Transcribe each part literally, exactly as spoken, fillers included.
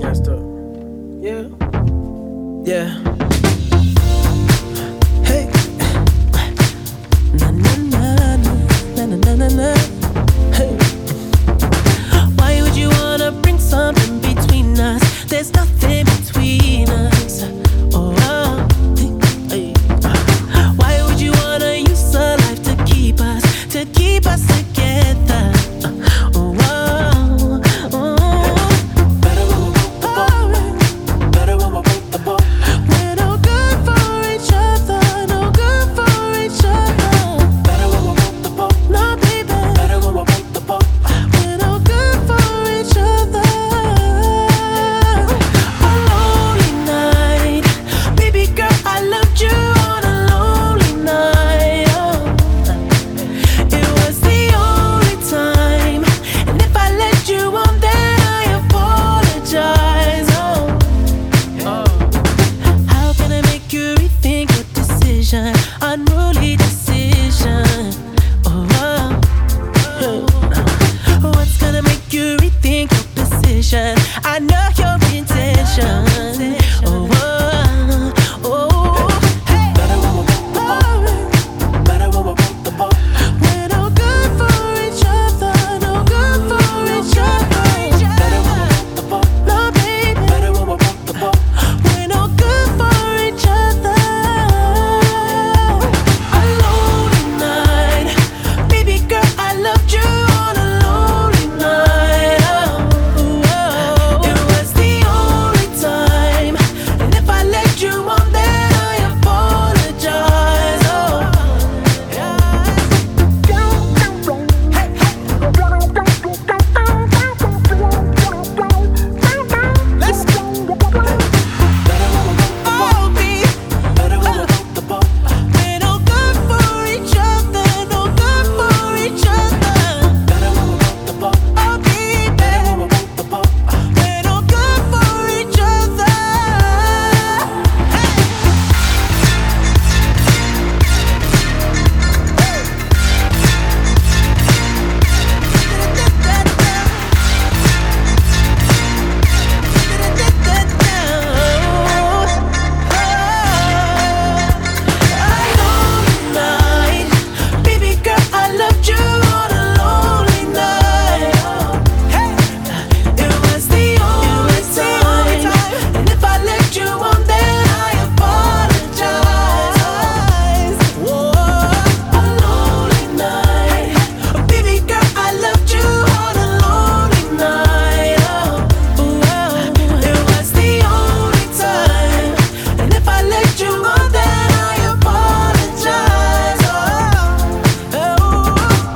messed up. Yeah. Yeah. Hey. Na na na na na na na na. Hey. Why would you wanna bring something between us? There's nothing between us. Oh, oh. Hey. Why would you wanna use a life to keep us, to keep us together? Oh, oh, oh. Better when we're both apart. Better when we're both apart. We're no good for each other, no good for each other. Better when we're both apart. No, baby. Better when we're both apart. We're no good for each other. A lonely night, baby girl, I loved you on a lonely night. Oh. It was the only time, and if I let you on, then I apologize. Oh, oh. How can I make you rethink your decision? Unruly decision. Oh, oh. Oh. What's gonna make you rethink your decision? I know your intention. Oh, oh, oh. Hey. Better when we're both apart. Better when we're both apart. We're no good for each other, no good for each other. Better when we're both apart. No, baby. Better when we're both apart. We're no good for each other. A lonely night, baby girl, I loved you on a lonely night. Oh, oh. It was the only time, and if I let you on, then I apologize. Oh, yeah. Let's go. Better when we're both apart. Oh, babe. Better when we're both apart. We're no good for each other, no good for each other. Better when we're both apart. Oh, babe. Better when we're both apart. We're no good for each other. Baby girl, I loved you on a lonely night. It was the only time, and if I let you on, then I apologize. Whoa, a lonely night. Baby girl, I loved you on a lonely night. Oh, it was the only time, and if I let you on, then I apologize. Oh,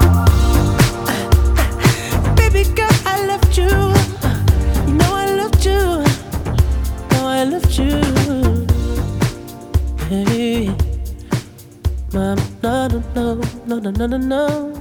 baby girl, I loved you. You know I loved you. Know I loved you. Hey, mom, no, no, no, no, no, no, no, no.